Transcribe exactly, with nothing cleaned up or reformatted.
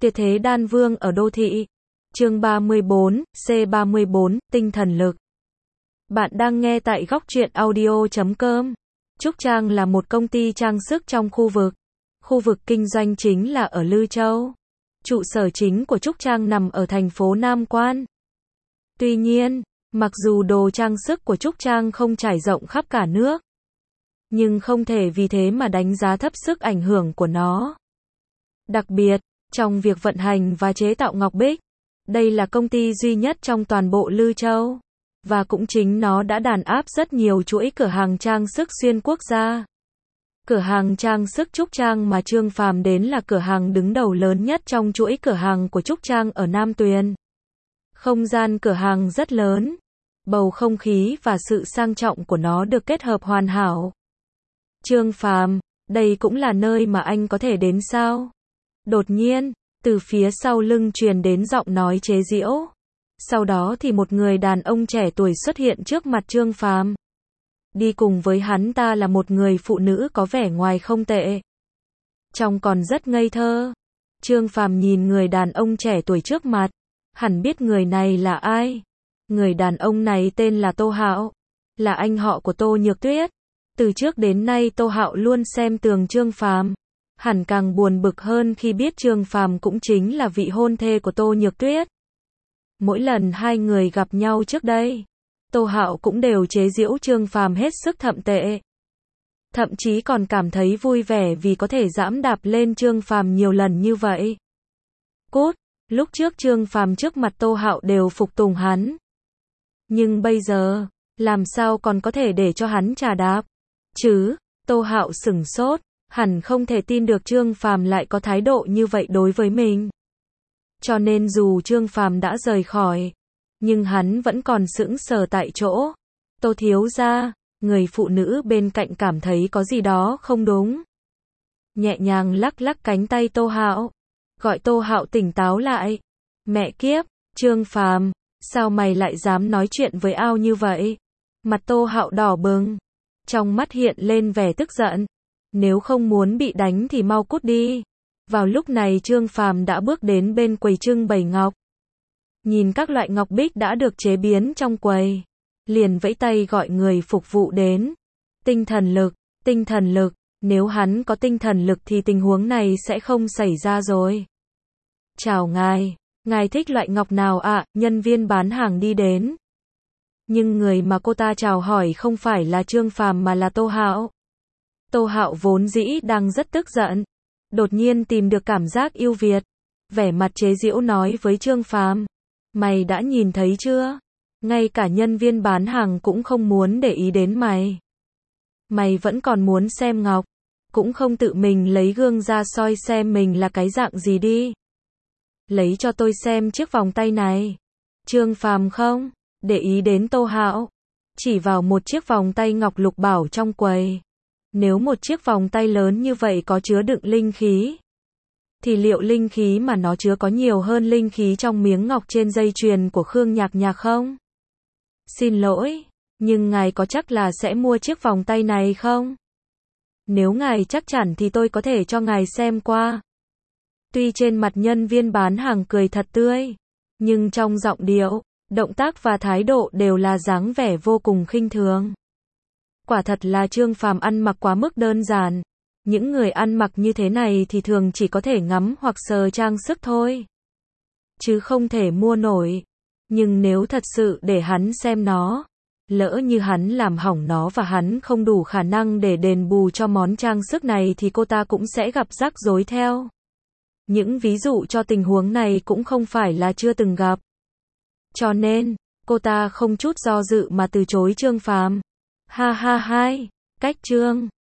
Tuyệt thế đan vương ở đô thị. Chương ba mươi bốn, C ba mươi bốn, tinh thần lực. Bạn đang nghe tại góc truyện audio chấm com. Trúc Trang là một công ty trang sức trong khu vực. Khu vực kinh doanh chính là ở Lư Châu. Trụ sở chính của Trúc Trang nằm ở thành phố Nam Quan. Tuy nhiên, mặc dù đồ trang sức của Trúc Trang không trải rộng khắp cả nước, nhưng không thể vì thế mà đánh giá thấp sức ảnh hưởng của nó. Đặc biệt, trong việc vận hành và chế tạo ngọc bích, đây là công ty duy nhất trong toàn bộ Lư Châu. Và cũng chính nó đã đàn áp rất nhiều chuỗi cửa hàng trang sức xuyên quốc gia. Cửa hàng trang sức Trúc Trang mà Trương Phàm đến là cửa hàng đứng đầu lớn nhất trong chuỗi cửa hàng của Trúc Trang ở Nam Tuyền. Không gian cửa hàng rất lớn, bầu không khí và sự sang trọng của nó được kết hợp hoàn hảo. Trương Phàm, đây cũng là nơi mà anh có thể đến sao? Đột nhiên, từ phía sau lưng truyền đến giọng nói chế giễu. Sau đó thì một người đàn ông trẻ tuổi xuất hiện trước mặt Trương Phàm. Đi cùng với hắn ta là một người phụ nữ có vẻ ngoài không tệ, trông còn rất ngây thơ. Trương Phàm nhìn người đàn ông trẻ tuổi trước mặt, hẳn biết người này là ai. Người đàn ông này tên là Tô Hạo, là anh họ của Tô Nhược Tuyết. Từ trước đến nay Tô Hạo luôn xem thường Trương Phàm, hẳn càng buồn bực hơn khi biết Trương Phàm cũng chính là vị hôn thê của Tô Nhược Tuyết. Mỗi lần hai người gặp nhau trước đây, Tô Hạo cũng đều chế giễu Trương Phàm hết sức thậm tệ. Thậm chí còn cảm thấy vui vẻ vì có thể giẫm đạp lên Trương Phàm nhiều lần như vậy. Cút, lúc trước Trương Phàm trước mặt Tô Hạo đều phục tùng hắn. Nhưng bây giờ, làm sao còn có thể để cho hắn trà đạp? Chứ, Tô Hạo sửng sốt, hẳn không thể tin được Trương Phàm lại có thái độ như vậy đối với mình. Cho nên dù Trương Phàm đã rời khỏi, nhưng hắn vẫn còn sững sờ tại chỗ. Tô thiếu gia, người phụ nữ bên cạnh cảm thấy có gì đó không đúng. Nhẹ nhàng lắc lắc cánh tay Tô Hạo, gọi Tô Hạo tỉnh táo lại. Mẹ kiếp, Trương Phàm, sao mày lại dám nói chuyện với ao như vậy? Mặt Tô Hạo đỏ bừng, trong mắt hiện lên vẻ tức giận. Nếu không muốn bị đánh thì mau cút đi. Vào lúc này Trương Phàm đã bước đến bên quầy trưng bày ngọc. Nhìn các loại ngọc bích đã được chế biến trong quầy, liền vẫy tay gọi người phục vụ đến. Tinh thần lực, tinh thần lực, nếu hắn có tinh thần lực thì tình huống này sẽ không xảy ra rồi. Chào ngài, ngài thích loại ngọc nào ạ? À? Nhân viên bán hàng đi đến. Nhưng người mà cô ta chào hỏi không phải là Trương Phàm mà là Tô Hạo. Tô Hạo vốn dĩ đang rất tức giận, đột nhiên tìm được cảm giác yêu Việt, vẻ mặt chế giễu nói với Trương Phàm, mày đã nhìn thấy chưa? Ngay cả nhân viên bán hàng cũng không muốn để ý đến mày. Mày vẫn còn muốn xem ngọc, cũng không tự mình lấy gương ra soi xem mình là cái dạng gì đi. Lấy cho tôi xem chiếc vòng tay này. Trương Phàm không để ý đến Tô Hạo, chỉ vào một chiếc vòng tay ngọc lục bảo trong quầy. Nếu một chiếc vòng tay lớn như vậy có chứa đựng linh khí, thì liệu linh khí mà nó chứa có nhiều hơn linh khí trong miếng ngọc trên dây chuyền của Khương Nhạc Nhạc không? Xin lỗi, nhưng ngài có chắc là sẽ mua chiếc vòng tay này không? Nếu ngài chắc chắn thì tôi có thể cho ngài xem qua. Tuy trên mặt nhân viên bán hàng cười thật tươi, nhưng trong giọng điệu, động tác và thái độ đều là dáng vẻ vô cùng khinh thường. Quả thật là Trương Phàm ăn mặc quá mức đơn giản. Những người ăn mặc như thế này thì thường chỉ có thể ngắm hoặc sờ trang sức thôi, chứ không thể mua nổi. Nhưng nếu thật sự để hắn xem nó, lỡ như hắn làm hỏng nó và hắn không đủ khả năng để đền bù cho món trang sức này thì cô ta cũng sẽ gặp rắc rối theo. Những ví dụ cho tình huống này cũng không phải là chưa từng gặp. Cho nên, cô ta không chút do dự mà từ chối Trương Phàm. Ha ha hai, cách Trương